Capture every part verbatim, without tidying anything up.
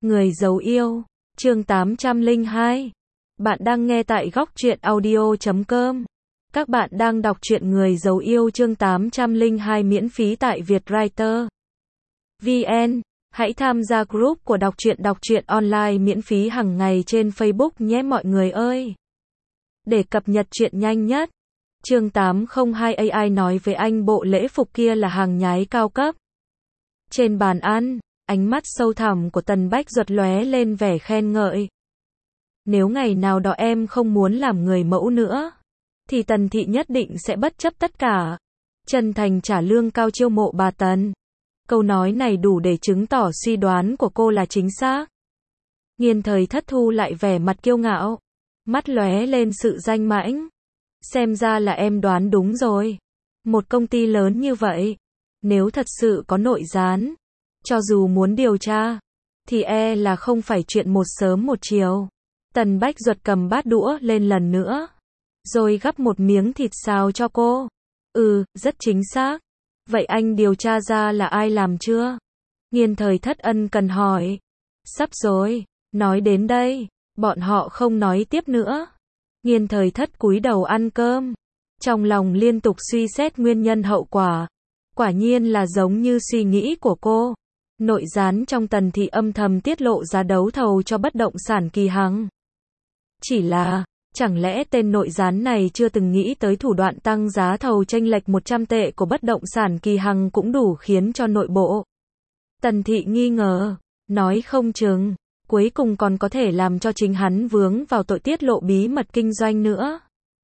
Người giấu yêu, chương tám trăm lẻ hai. Bạn đang nghe tại góc truyện audio chấm com. Các bạn đang đọc truyện Người giấu yêu chương tám trăm lẻ hai miễn phí tại Vietwriter vê en. Hãy tham gia group của đọc truyện đọc truyện online miễn phí hàng ngày trên Facebook nhé mọi người ơi. Để cập nhật truyện nhanh nhất. Chương tám trăm lẻ hai a i nói với anh bộ lễ phục kia là hàng nhái cao cấp. Trên bàn ăn, ánh mắt sâu thẳm của Tần Bách Duật lóe lên vẻ khen ngợi. Nếu ngày nào đó em không muốn làm người mẫu nữa, thì Tần Thị nhất định sẽ bất chấp tất cả, chân thành trả lương cao chiêu mộ bà Tần. Câu nói này đủ để chứng tỏ suy đoán của cô là chính xác. Nghiên Thời Thất thu lại vẻ mặt kiêu ngạo, mắt lóe lên sự danh mãnh. Xem ra là em đoán đúng rồi. Một công ty lớn như vậy, nếu thật sự có nội gián, cho dù muốn điều tra, thì e là không phải chuyện một sớm một chiều. Tần Bách Duật cầm bát đũa lên lần nữa, rồi gắp một miếng thịt xào cho cô. Ừ, rất chính xác. Vậy anh điều tra ra là ai làm chưa? Nghiên Thời Thất ân cần hỏi. Sắp rồi, nói đến đây, bọn họ không nói tiếp nữa. Nghiên Thời Thất cúi đầu ăn cơm, trong lòng liên tục suy xét nguyên nhân hậu quả. Quả nhiên là giống như suy nghĩ của cô. Nội gián trong Tần Thị âm thầm tiết lộ giá đấu thầu cho bất động sản Kỳ Hằng. Chỉ là, chẳng lẽ tên nội gián này chưa từng nghĩ tới thủ đoạn tăng giá thầu chênh lệch một trăm tệ của bất động sản Kỳ Hằng cũng đủ khiến cho nội bộ Tần Thị nghi ngờ, nói không chừng, cuối cùng còn có thể làm cho chính hắn vướng vào tội tiết lộ bí mật kinh doanh nữa.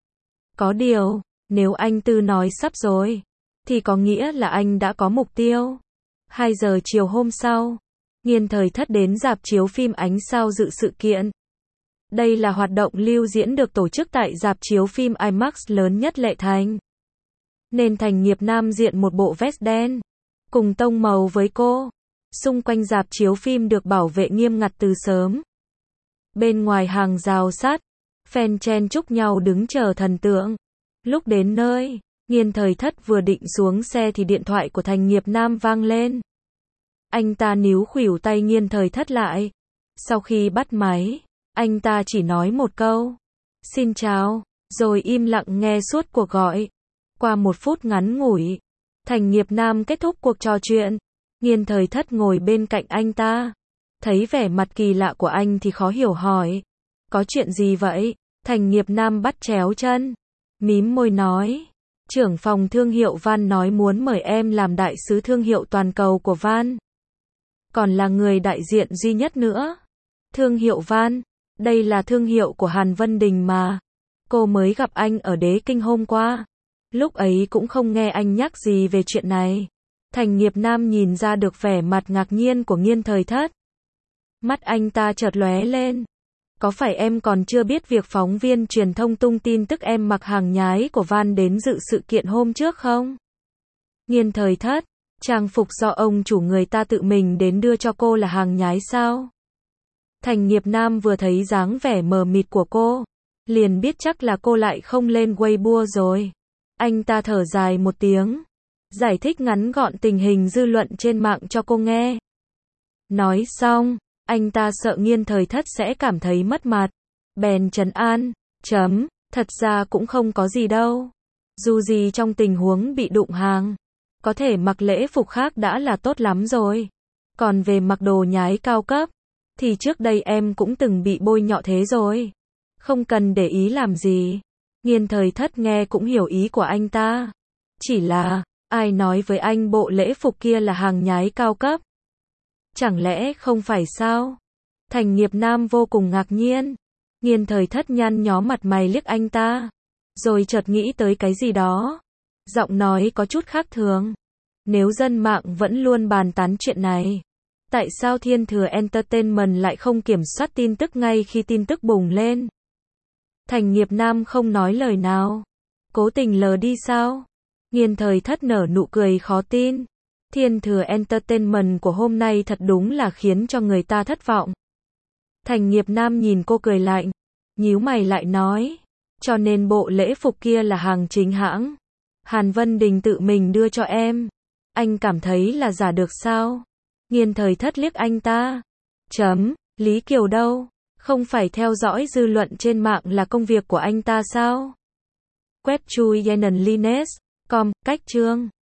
Có điều, nếu anh Tư nói sắp rồi, thì có nghĩa là anh đã có mục tiêu. hai giờ chiều hôm sau, Nghiên Thời Thất đến rạp chiếu phim Ánh Sao dự sự kiện. Đây là hoạt động lưu diễn được tổ chức tại rạp chiếu phim IMAX lớn nhất Lệ Thành. Nên Thành Nghiệp Nam diện một bộ vest đen, cùng tông màu với cô. Xung quanh rạp chiếu phim được bảo vệ nghiêm ngặt từ sớm. Bên ngoài hàng rào sắt, fan chen chúc nhau đứng chờ thần tượng. Lúc đến nơi, Nghiên Thời Thất vừa định xuống xe thì điện thoại của Thành Nghiệp Nam vang lên. Anh ta níu khuỷu tay Nghiên Thời Thất lại. Sau khi bắt máy, anh ta chỉ nói một câu, xin chào, rồi im lặng nghe suốt cuộc gọi. Qua một phút ngắn ngủi, Thành Nghiệp Nam kết thúc cuộc trò chuyện. Nghiên Thời Thất ngồi bên cạnh anh ta, thấy vẻ mặt kỳ lạ của anh thì khó hiểu hỏi, có chuyện gì vậy? Thành Nghiệp Nam bắt chéo chân, mím môi nói, trưởng phòng thương hiệu Van nói muốn mời em làm đại sứ thương hiệu toàn cầu của Van. Còn là người đại diện duy nhất nữa. Thương hiệu Van, đây là thương hiệu của Hàn Vân Đình mà. Cô mới gặp anh ở Đế Kinh hôm qua. Lúc ấy cũng không nghe anh nhắc gì về chuyện này. Thành Nghiệp Nam nhìn ra được vẻ mặt ngạc nhiên của Nghiên Thời Thất. Mắt anh ta chợt lóe lên. Có phải em còn chưa biết việc phóng viên truyền thông tung tin tức em mặc hàng nhái của Van đến dự sự kiện hôm trước không? Nghiên Thời Thất, trang phục do ông chủ người ta tự mình đến đưa cho cô là hàng nhái sao? Thành Nghiệp Nam vừa thấy dáng vẻ mờ mịt của cô, liền biết chắc là cô lại không lên Weibo rồi. Anh ta thở dài một tiếng, giải thích ngắn gọn tình hình dư luận trên mạng cho cô nghe. Nói xong, anh ta sợ Nghiên Thời Thất sẽ cảm thấy mất mặt, bèn trấn an, chấm, thật ra cũng không có gì đâu. Dù gì trong tình huống bị đụng hàng, có thể mặc lễ phục khác đã là tốt lắm rồi. Còn về mặc đồ nhái cao cấp, thì trước đây em cũng từng bị bôi nhọ thế rồi. Không cần để ý làm gì. Nghiên Thời Thất nghe cũng hiểu ý của anh ta. Chỉ là, ai nói với anh bộ lễ phục kia là hàng nhái cao cấp? Chẳng lẽ không phải sao? Thành Nghiệp Nam vô cùng ngạc nhiên. Nghiên Thời Thất nhăn nhó mặt mày liếc anh ta, rồi chợt nghĩ tới cái gì đó. Giọng nói có chút khác thường. Nếu dân mạng vẫn luôn bàn tán chuyện này, tại sao Thiên Thừa Entertainment lại không kiểm soát tin tức ngay khi tin tức bùng lên? Thành Nghiệp Nam không nói lời nào. Cố tình lờ đi sao? Nghiên Thời Thất nở nụ cười khó tin. Thiên Thừa Entertainment của hôm nay thật đúng là khiến cho người ta thất vọng. Thành Nghiệp Nam nhìn cô cười lạnh, nhíu mày lại nói, cho nên bộ lễ phục kia là hàng chính hãng. Hàn Vân Đình tự mình đưa cho em. Anh cảm thấy là giả được sao? Nghiên Thời Thất liếc anh ta. Chấm. Lý Kiều đâu? Không phải theo dõi dư luận trên mạng là công việc của anh ta sao? Quét chui Yenon Lines. Com. Cách chương.